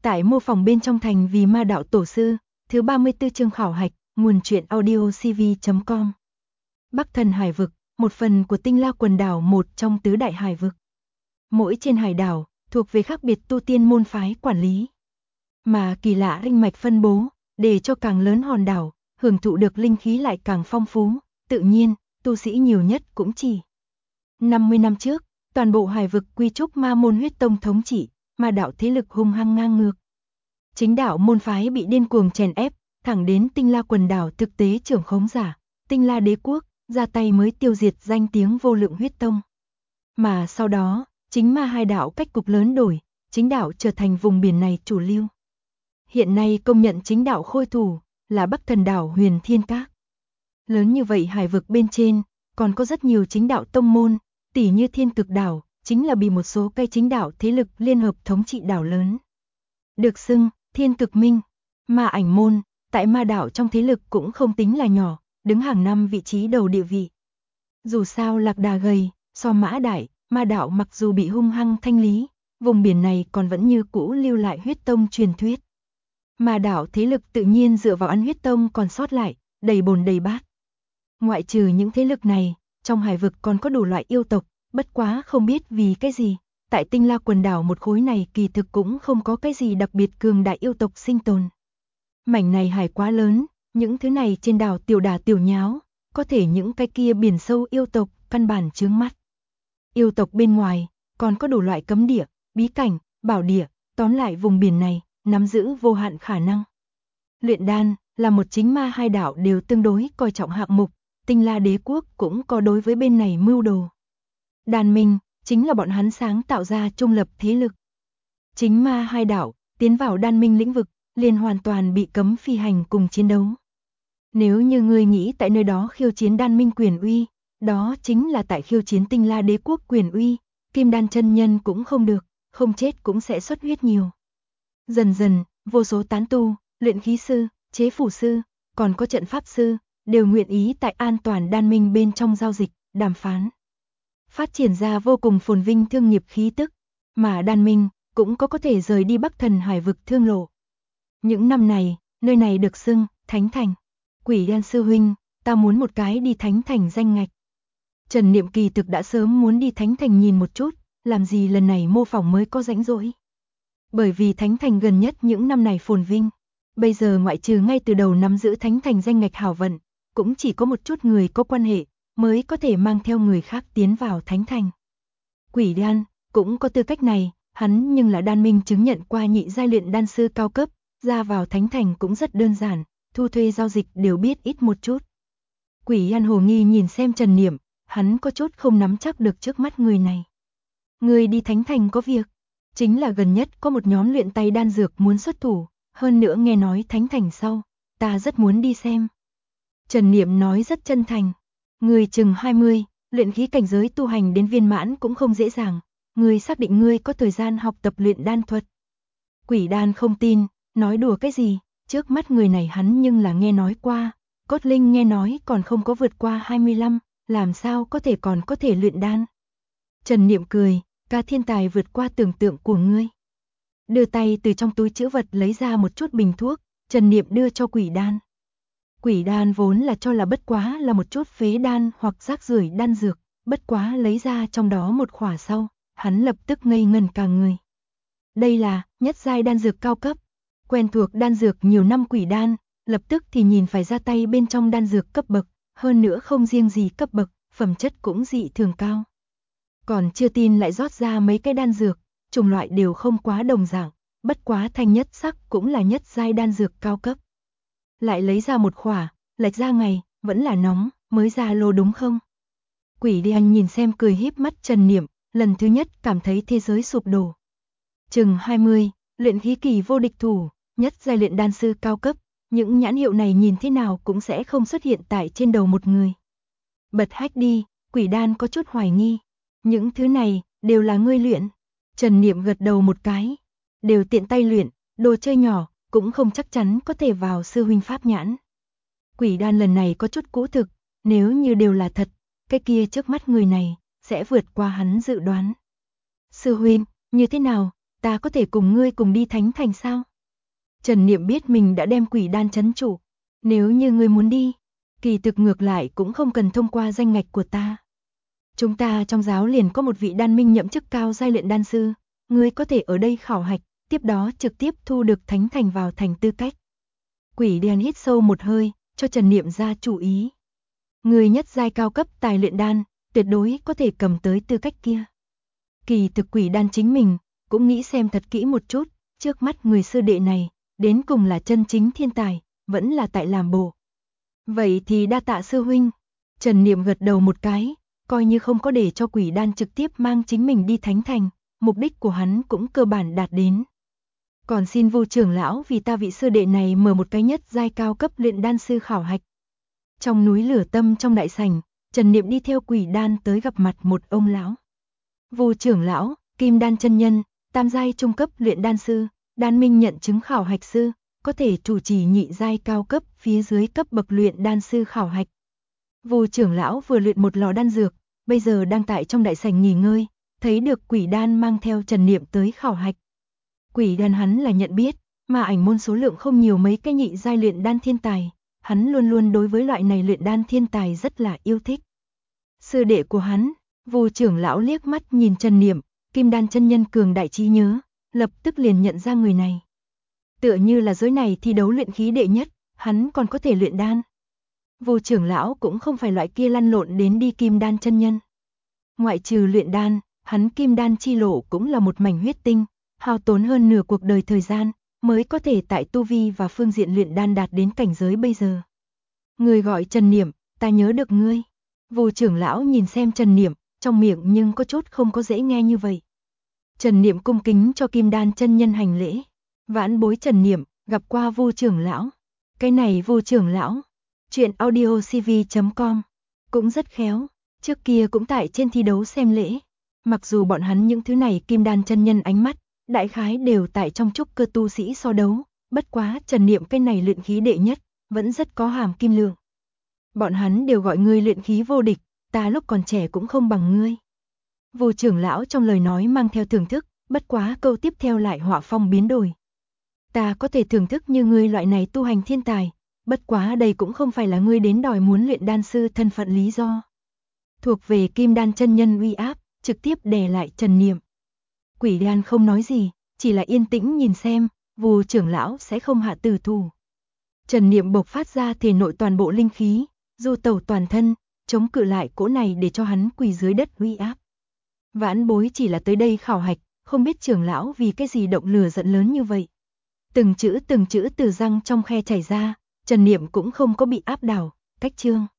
Tại mô phỏng bên trong thành vì ma đạo tổ sư, thứ 34 chương khảo hạch, nguồn truyện audio cv.com. Bắc Thần Hải Vực, một phần của Tinh La quần đảo, một trong tứ đại hải vực. Mỗi trên hải đảo, thuộc về khác biệt tu tiên môn phái quản lý. Mà kỳ lạ ranh mạch phân bố, để cho càng lớn hòn đảo, hưởng thụ được linh khí lại càng phong phú, tự nhiên, tu sĩ nhiều nhất cũng chỉ. 50 năm trước, toàn bộ hải vực quy trúc ma môn huyết tông thống trị, ma đạo thế lực hung hăng ngang ngược. Chính đạo môn phái bị điên cuồng chèn ép, thẳng đến Tinh La quần đảo thực tế trưởng khống giả, Tinh La đế quốc, ra tay mới tiêu diệt danh tiếng vô lượng huyết tông. Mà sau đó, chính ma hai đạo cách cục lớn đổi, chính đạo trở thành vùng biển này chủ lưu. Hiện nay công nhận chính đạo khôi thủ là Bắc Thần đảo Huyền Thiên Các. Lớn như vậy hải vực bên trên, còn có rất nhiều chính đạo tông môn, tỉ như Thiên Cực đảo, chính là bị một số cây chính đạo thế lực liên hợp thống trị đảo lớn. Được xưng Thiên Cực Minh, Ma Ảnh môn, tại ma đạo trong thế lực cũng không tính là nhỏ, đứng hàng năm vị trí đầu địa vị. Dù sao lạc đà gầy, so mã đại, ma đạo mặc dù bị hung hăng thanh lý, vùng biển này còn vẫn như cũ lưu lại huyết tông truyền thuyết. Ma đạo thế lực tự nhiên dựa vào ăn huyết tông còn sót lại, đầy bồn đầy bát. Ngoại trừ những thế lực này, trong hải vực còn có đủ loại yêu tộc, bất quá không biết vì cái gì, tại Tinh La quần đảo một khối này kỳ thực cũng không có cái gì đặc biệt cường đại yêu tộc sinh tồn. Mảnh này hải quá lớn, những thứ này trên đảo tiểu đà tiểu nháo, có thể những cái kia biển sâu yêu tộc căn bản chướng mắt. Yêu tộc bên ngoài, còn có đủ loại cấm địa, bí cảnh, bảo địa, tóm lại vùng biển này, nắm giữ vô hạn khả năng. Luyện đan là một chính ma hai đảo đều tương đối coi trọng hạng mục, Tinh La đế quốc cũng có đối với bên này mưu đồ. Đan minh chính là bọn hắn sáng tạo ra trung lập thế lực. Chính ma hai đảo tiến vào đan minh lĩnh vực, liền hoàn toàn bị cấm phi hành cùng chiến đấu. Nếu như ngươi nghĩ tại nơi đó khiêu chiến đan minh quyền uy, đó chính là tại khiêu chiến Tinh La đế quốc quyền uy, kim đan chân nhân cũng không được, không chết cũng sẽ xuất huyết nhiều. Dần dần, vô số tán tu, luyện khí sư, chế phủ sư, còn có trận pháp sư, đều nguyện ý tại an toàn đan minh bên trong giao dịch, đàm phán. Phát triển ra vô cùng phồn vinh thương nghiệp khí tức, mà đan minh cũng có thể rời đi Bắc Thần hải vực thương lộ. Những năm này, nơi này được xưng Thánh Thành. Quỷ Đan sư huynh, ta muốn một cái đi Thánh Thành danh ngạch. Trần Niệm kỳ thực đã sớm muốn đi Thánh Thành nhìn một chút, làm gì lần này mô phỏng mới có rảnh rỗi. Bởi vì Thánh Thành gần nhất những năm này phồn vinh, bây giờ ngoại trừ ngay từ đầu nắm giữ Thánh Thành danh ngạch hảo vận, cũng chỉ có một chút người có quan hệ mới có thể mang theo người khác tiến vào Thánh Thành. Quỷ Đan cũng có tư cách này, hắn nhưng là đan minh chứng nhận qua nhị giai luyện đan sư cao cấp, ra vào Thánh Thành cũng rất đơn giản, thu thuê giao dịch đều biết ít một chút. Quỷ Đan hồ nghi nhìn xem Trần Niệm, hắn có chút không nắm chắc được trước mắt người này. Người đi Thánh Thành có việc, chính là gần nhất có một nhóm luyện tay đan dược muốn xuất thủ, hơn nữa nghe nói Thánh Thành sau, ta rất muốn đi xem. Trần Niệm nói rất chân thành, người chừng 20, luyện khí cảnh giới tu hành đến viên mãn cũng không dễ dàng, người xác định ngươi có thời gian học tập luyện đan thuật. Quỷ Đan không tin, nói đùa cái gì, trước mắt người này hắn nhưng là nghe nói qua, Cốt Linh nghe nói còn không có vượt qua 25, làm sao có thể còn có thể luyện đan. Trần Niệm cười, ca thiên tài vượt qua tưởng tượng của ngươi. Đưa tay từ trong túi trữ vật lấy ra một chút bình thuốc, Trần Niệm đưa cho Quỷ Đan. Quỷ Đan vốn là cho là bất quá là một chút phế đan hoặc rác rưởi đan dược, bất quá lấy ra trong đó một khỏa sau, hắn lập tức ngây ngẩn cả người. Đây là nhất giai đan dược cao cấp, quen thuộc đan dược nhiều năm Quỷ Đan, lập tức thì nhìn phải ra tay bên trong đan dược cấp bậc, hơn nữa không riêng gì cấp bậc, phẩm chất cũng dị thường cao. Còn chưa tin lại rót ra mấy cái đan dược, chủng loại đều không quá đồng dạng, bất quá thanh nhất sắc cũng là nhất giai đan dược cao cấp. Lại lấy ra một khỏa, lệch ra ngày, vẫn là nóng, mới ra lô đúng không? Quỷ Đan nhìn xem cười híp mắt Trần Niệm, lần thứ nhất cảm thấy thế giới sụp đổ. Chừng 20, luyện khí kỳ vô địch thủ, nhất giai luyện đan sư cao cấp, những nhãn hiệu này nhìn thế nào cũng sẽ không xuất hiện tại trên đầu một người. Bật hách đi, Quỷ Đan có chút hoài nghi. Những thứ này, đều là ngươi luyện. Trần Niệm gật đầu một cái. Đều tiện tay luyện, đồ chơi nhỏ, cũng không chắc chắn có thể vào sư huynh pháp nhãn. Quỷ Đan lần này có chút cũ thực, nếu như đều là thật, cái kia trước mắt người này, sẽ vượt qua hắn dự đoán. Sư huynh, như thế nào, ta có thể cùng ngươi cùng đi thánh thành sao? Trần Niệm biết mình đã đem quỷ đan trấn trụ, nếu như ngươi muốn đi, kỳ thực ngược lại cũng không cần thông qua danh ngạch của ta. Chúng ta trong giáo liền có một vị đan minh nhậm chức cao giai luyện đan sư, ngươi có thể ở đây khảo hạch, tiếp đó trực tiếp thu được thánh thành vào thành tư cách. Quỷ đan hít sâu một hơi, cho Trần Niệm ra chủ ý. Người nhất giai cao cấp tài luyện đan, tuyệt đối có thể cầm tới tư cách kia. Kỳ thực quỷ đan chính mình, cũng nghĩ xem thật kỹ một chút, trước mắt người sư đệ này, đến cùng là chân chính thiên tài, vẫn là tại làm bộ. Vậy thì đa tạ sư huynh. Trần Niệm gật đầu một cái, coi như không có để cho quỷ đan trực tiếp mang chính mình đi thánh thành, mục đích của hắn cũng cơ bản đạt đến. Còn xin Vu trưởng lão vì ta vị sư đệ này mở một cái nhất giai cao cấp luyện đan sư khảo hạch. Trong núi lửa tâm trong đại sảnh, Trần Niệm đi theo quỷ đan tới gặp mặt một ông lão. Vu trưởng lão, Kim Đan chân nhân, tam giai trung cấp luyện đan sư, đan minh nhận chứng khảo hạch sư, có thể chủ trì nhị giai cao cấp phía dưới cấp bậc luyện đan sư khảo hạch. Vu trưởng lão vừa luyện một lò đan dược, bây giờ đang tại trong đại sảnh nghỉ ngơi, thấy được quỷ đan mang theo Trần Niệm tới khảo hạch. Quỷ đan hắn là nhận biết, mà ảnh môn số lượng không nhiều mấy cái nhị giai luyện đan thiên tài, hắn luôn luôn đối với loại này luyện đan thiên tài rất là yêu thích. Sư đệ của hắn, Vu trưởng lão liếc mắt nhìn Trần Niệm, Kim Đan chân nhân cường đại trí nhớ, lập tức liền nhận ra người này. Tựa như là giới này thi đấu luyện khí đệ nhất, hắn còn có thể luyện đan. Vu trưởng lão cũng không phải loại kia lăn lộn đến đi Kim Đan chân nhân. Ngoại trừ luyện đan, hắn Kim Đan chi lộ cũng là một mảnh huyết tinh, hao tốn hơn nửa cuộc đời thời gian, mới có thể tại tu vi và phương diện luyện đan đạt đến cảnh giới bây giờ. Người gọi Trần Niệm, ta nhớ được ngươi. Vu trưởng lão nhìn xem Trần Niệm, trong miệng nhưng có chút không có dễ nghe như vậy. Trần Niệm cung kính cho Kim Đan chân nhân hành lễ. Vãn bối Trần Niệm, gặp qua Vu trưởng lão. Cái này Vu trưởng lão, chuyện audiocv.com, cũng rất khéo, trước kia cũng tại trên thi đấu xem lễ. Mặc dù bọn hắn những thứ này Kim Đan chân nhân ánh mắt, đại khái đều tại trong trúc cơ tu sĩ so đấu, bất quá Trần Niệm cái này luyện khí đệ nhất, vẫn rất có hàm kim lượng. Bọn hắn đều gọi ngươi luyện khí vô địch, ta lúc còn trẻ cũng không bằng ngươi. Vu trưởng lão trong lời nói mang theo thưởng thức, bất quá câu tiếp theo lại họa phong biến đổi. Ta có thể thưởng thức như ngươi loại này tu hành thiên tài, bất quá đây cũng không phải là ngươi đến đòi muốn luyện đan sư thân phận lý do. Thuộc về Kim Đan chân nhân uy áp, trực tiếp đè lại Trần Niệm. Quỷ đan không nói gì, chỉ là yên tĩnh nhìn xem, Vu trưởng lão sẽ không hạ tử thủ. Trần Niệm bộc phát ra thể nội toàn bộ linh khí, du tẩu toàn thân, chống cự lại cỗ này để cho hắn quỳ dưới đất uy áp. Vãn bối chỉ là tới đây khảo hạch, không biết trưởng lão vì cái gì động lửa giận lớn như vậy. Từng chữ từ răng trong khe chảy ra, Trần Niệm cũng không có bị áp đảo, cách chương.